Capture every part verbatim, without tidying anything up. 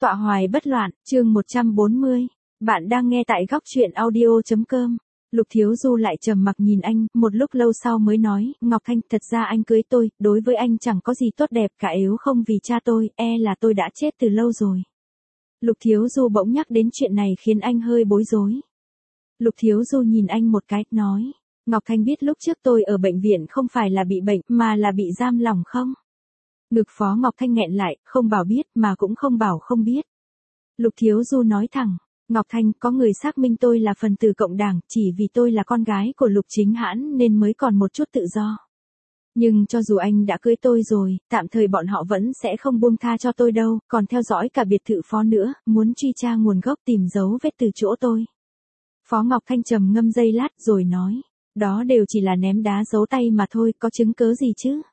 Tọa hoài bất loạn, chương một trăm bốn mươi. Bạn đang nghe tại góc truyện audio.com. Lục Thiếu Du lại trầm mặc nhìn anh, một lúc lâu sau mới nói, Ngọc Thanh, thật ra anh cưới tôi, đối với anh chẳng có gì tốt đẹp cả, nếu không vì cha tôi, e là tôi đã chết từ lâu rồi. Lục Thiếu Du bỗng nhắc đến chuyện này khiến anh hơi bối rối. Lục Thiếu Du nhìn anh một cái, nói, Ngọc Thanh biết lúc trước tôi ở bệnh viện không phải là bị bệnh, mà là bị giam lỏng không? Ngực Phó Ngọc Thanh nghẹn lại, không bảo biết mà cũng không bảo không biết. Lục Thiếu Du nói thẳng, Ngọc Thanh, có người xác minh tôi là phần tử cộng đảng, chỉ vì tôi là con gái của Lục Chính Hãn nên mới còn một chút tự do. Nhưng cho dù anh đã cưới tôi rồi, tạm thời bọn họ vẫn sẽ không buông tha cho tôi đâu, còn theo dõi cả biệt thự Phó nữa, muốn truy tra nguồn gốc tìm dấu vết từ chỗ tôi. Phó Ngọc Thanh trầm ngâm giây lát rồi nói, đó đều chỉ là ném đá giấu tay mà thôi, có chứng cớ gì chứ?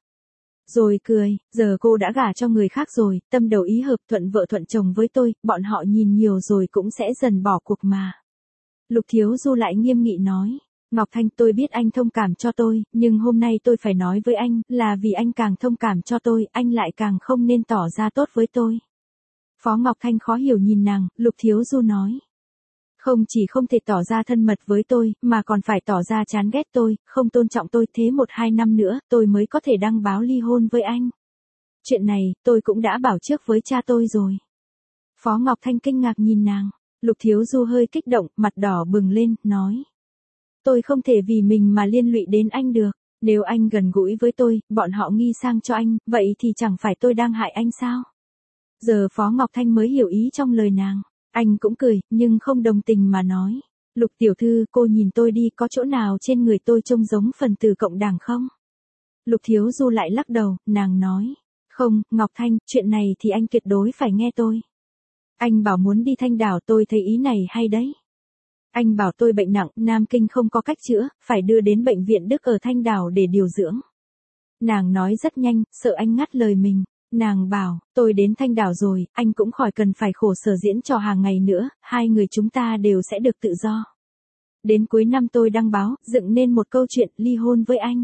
Rồi cười, giờ cô đã gả cho người khác rồi, tâm đầu ý hợp, thuận vợ thuận chồng với tôi, bọn họ nhìn nhiều rồi cũng sẽ dần bỏ cuộc mà. Lục Thiếu Du lại nghiêm nghị nói, Ngọc Thanh, tôi biết anh thông cảm cho tôi, nhưng hôm nay tôi phải nói với anh, là vì anh càng thông cảm cho tôi, anh lại càng không nên tỏ ra tốt với tôi. Phó Ngọc Thanh khó hiểu nhìn nàng, Lục Thiếu Du nói. Không chỉ không thể tỏ ra thân mật với tôi, mà còn phải tỏ ra chán ghét tôi, không tôn trọng tôi, thế một hai năm nữa, tôi mới có thể đăng báo ly hôn với anh. Chuyện này, tôi cũng đã bảo trước với cha tôi rồi. Phó Ngọc Thanh kinh ngạc nhìn nàng, Lục Thiếu Du hơi kích động, mặt đỏ bừng lên, nói. Tôi không thể vì mình mà liên lụy đến anh được, nếu anh gần gũi với tôi, bọn họ nghi sang cho anh, vậy thì chẳng phải tôi đang hại anh sao? Giờ Phó Ngọc Thanh mới hiểu ý trong lời nàng. Anh cũng cười, nhưng không đồng tình mà nói. Lục tiểu thư, cô nhìn tôi đi, có chỗ nào trên người tôi trông giống phần tử cộng đảng không? Lục Thiếu Du lại lắc đầu, nàng nói. Không, Ngọc Thanh, chuyện này thì anh tuyệt đối phải nghe tôi. Anh bảo muốn đi Thanh Đảo, tôi thấy ý này hay đấy. Anh bảo tôi bệnh nặng, Nam Kinh không có cách chữa, phải đưa đến bệnh viện Đức ở Thanh Đảo để điều dưỡng. Nàng nói rất nhanh, sợ anh ngắt lời mình. Nàng bảo, tôi đến Thanh Đảo rồi, anh cũng khỏi cần phải khổ sở diễn trò hàng ngày nữa, hai người chúng ta đều sẽ được tự do. Đến cuối năm tôi đăng báo, dựng nên một câu chuyện ly hôn với anh.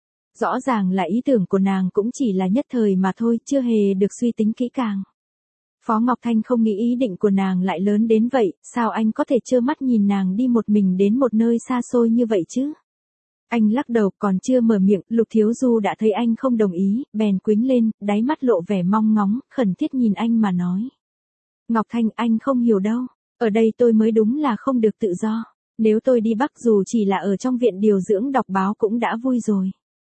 Rõ ràng là ý tưởng của nàng cũng chỉ là nhất thời mà thôi, chưa hề được suy tính kỹ càng. Phó Ngọc Thanh không nghĩ ý định của nàng lại lớn đến vậy, sao anh có thể trơ mắt nhìn nàng đi một mình đến một nơi xa xôi như vậy chứ? Anh lắc đầu, còn chưa mở miệng, Lục Thiếu Du đã thấy anh không đồng ý, bèn quĩnh lên, đáy mắt lộ vẻ mong ngóng, khẩn thiết nhìn anh mà nói. Ngọc Thanh, anh không hiểu đâu, ở đây tôi mới đúng là không được tự do, nếu tôi đi Bắc dù chỉ là ở trong viện điều dưỡng đọc báo cũng đã vui rồi.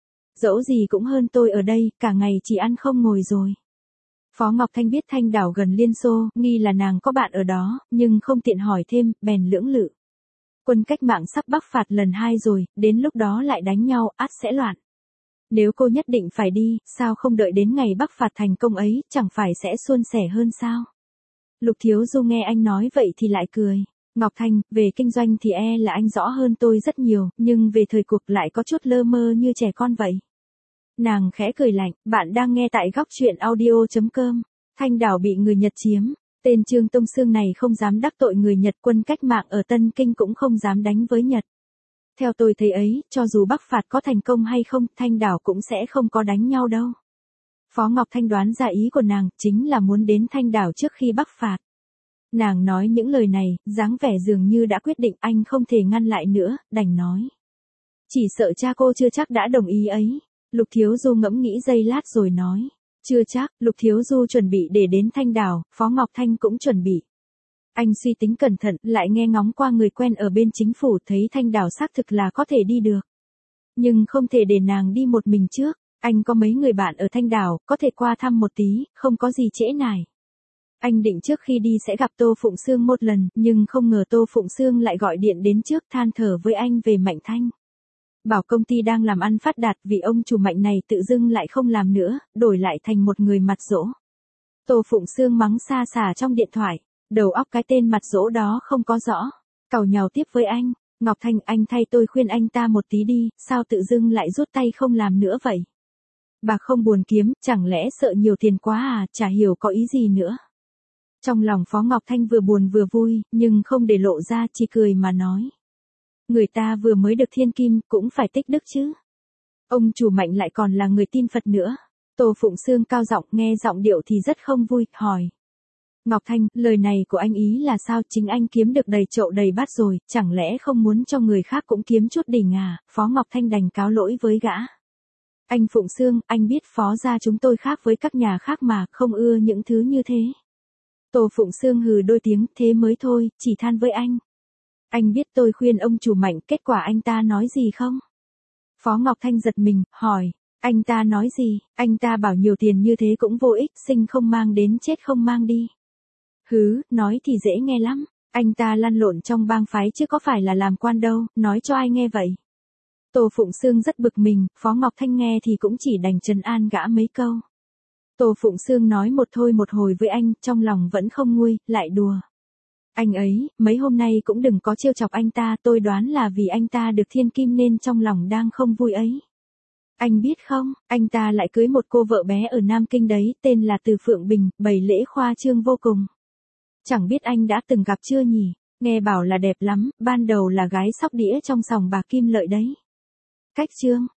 Dẫu gì cũng hơn tôi ở đây, cả ngày chỉ ăn không ngồi rồi. Phó Ngọc Thanh biết Thanh Đảo gần Liên Xô, nghi là nàng có bạn ở đó, nhưng không tiện hỏi thêm, bèn lưỡng lự. Quân cách mạng sắp bắc phạt lần hai rồi, đến lúc đó lại đánh nhau, ắt sẽ loạn. Nếu cô nhất định phải đi, sao không đợi đến ngày bắc phạt thành công ấy, chẳng phải sẽ suôn sẻ hơn sao? Lục Thiếu Du nghe anh nói vậy thì lại cười. Ngọc Thanh, về kinh doanh thì e là anh rõ hơn tôi rất nhiều, nhưng về thời cuộc lại có chút lơ mơ như trẻ con vậy. Nàng khẽ cười lạnh, bạn đang nghe tại góc truyện audio.com. Thanh Đảo bị người Nhật chiếm. Tên Trương Tông Sương này không dám đắc tội người Nhật, quân cách mạng ở Tân Kinh cũng không dám đánh với Nhật. Theo tôi thấy ấy, cho dù bắc phạt có thành công hay không, Thanh Đảo cũng sẽ không có đánh nhau đâu. Phó Ngọc Thanh đoán ra ý của nàng, chính là muốn đến Thanh Đảo trước khi bắc phạt. Nàng nói những lời này, dáng vẻ dường như đã quyết định, anh không thể ngăn lại nữa, đành nói. Chỉ sợ cha cô chưa chắc đã đồng ý ấy. Lục Thiếu Du ngẫm nghĩ giây lát rồi nói. Chưa chắc, Lục Thiếu Du chuẩn bị để đến Thanh Đảo, Phó Ngọc Thanh cũng chuẩn bị. Anh suy tính cẩn thận, lại nghe ngóng qua người quen ở bên chính phủ, thấy Thanh Đảo xác thực là có thể đi được. Nhưng không thể để nàng đi một mình trước, anh có mấy người bạn ở Thanh Đảo, có thể qua thăm một tí, không có gì trễ nải. Anh định trước khi đi sẽ gặp Tô Phụng Sương một lần, nhưng không ngờ Tô Phụng Sương lại gọi điện đến trước than thở với anh về Mạnh Thanh. Bảo công ty đang làm ăn phát đạt vì ông chủ Mạnh này tự dưng lại không làm nữa, đổi lại thành một người mặt dỗ. Tô Phụng Sương mắng xa xả trong điện thoại, đầu óc cái tên mặt dỗ đó không có rõ. Càu nhàu tiếp với anh, Ngọc Thanh, anh thay tôi khuyên anh ta một tí đi, sao tự dưng lại rút tay không làm nữa vậy? Bà không buồn kiếm, chẳng lẽ sợ nhiều tiền quá à, chả hiểu có ý gì nữa. Trong lòng Phó Ngọc Thanh vừa buồn vừa vui, nhưng không để lộ ra, chỉ cười mà nói. Người ta vừa mới được thiên kim, cũng phải tích đức chứ. Ông chủ Mạnh lại còn là người tin Phật nữa. Tô Phụng Sương cao giọng, nghe giọng điệu thì rất không vui, hỏi. Ngọc Thanh, lời này của anh ý là sao, chính anh kiếm được đầy chậu đầy bát rồi, chẳng lẽ không muốn cho người khác cũng kiếm chút đỉnh à, Phó Ngọc Thanh đành cáo lỗi với gã. Anh Phụng Sương, anh biết Phó gia chúng tôi khác với các nhà khác mà, không ưa những thứ như thế. Tô Phụng Sương hừ đôi tiếng, thế mới thôi, chỉ than với anh. Anh biết tôi khuyên ông chủ Mạnh, kết quả anh ta nói gì không? Phó Ngọc Thanh giật mình, hỏi, anh ta nói gì, anh ta bảo nhiều tiền như thế cũng vô ích, sinh không mang đến chết không mang đi. Hứ, nói thì dễ nghe lắm, anh ta lăn lộn trong bang phái chứ có phải là làm quan đâu, nói cho ai nghe vậy. Tô Phụng Sương rất bực mình, Phó Ngọc Thanh nghe thì cũng chỉ đành trấn an gã mấy câu. Tô Phụng Sương nói một thôi một hồi với anh, trong lòng vẫn không nguôi, lại đùa. Anh ấy, mấy hôm nay cũng đừng có trêu chọc anh ta, tôi đoán là vì anh ta được thiên kim nên trong lòng đang không vui ấy. Anh biết không, anh ta lại cưới một cô vợ bé ở Nam Kinh đấy, tên là Từ Phượng Bình, bày lễ khoa trương vô cùng. Chẳng biết anh đã từng gặp chưa nhỉ, nghe bảo là đẹp lắm, ban đầu là gái sóc đĩa trong sòng bạc Kim Lợi đấy. Cách trương,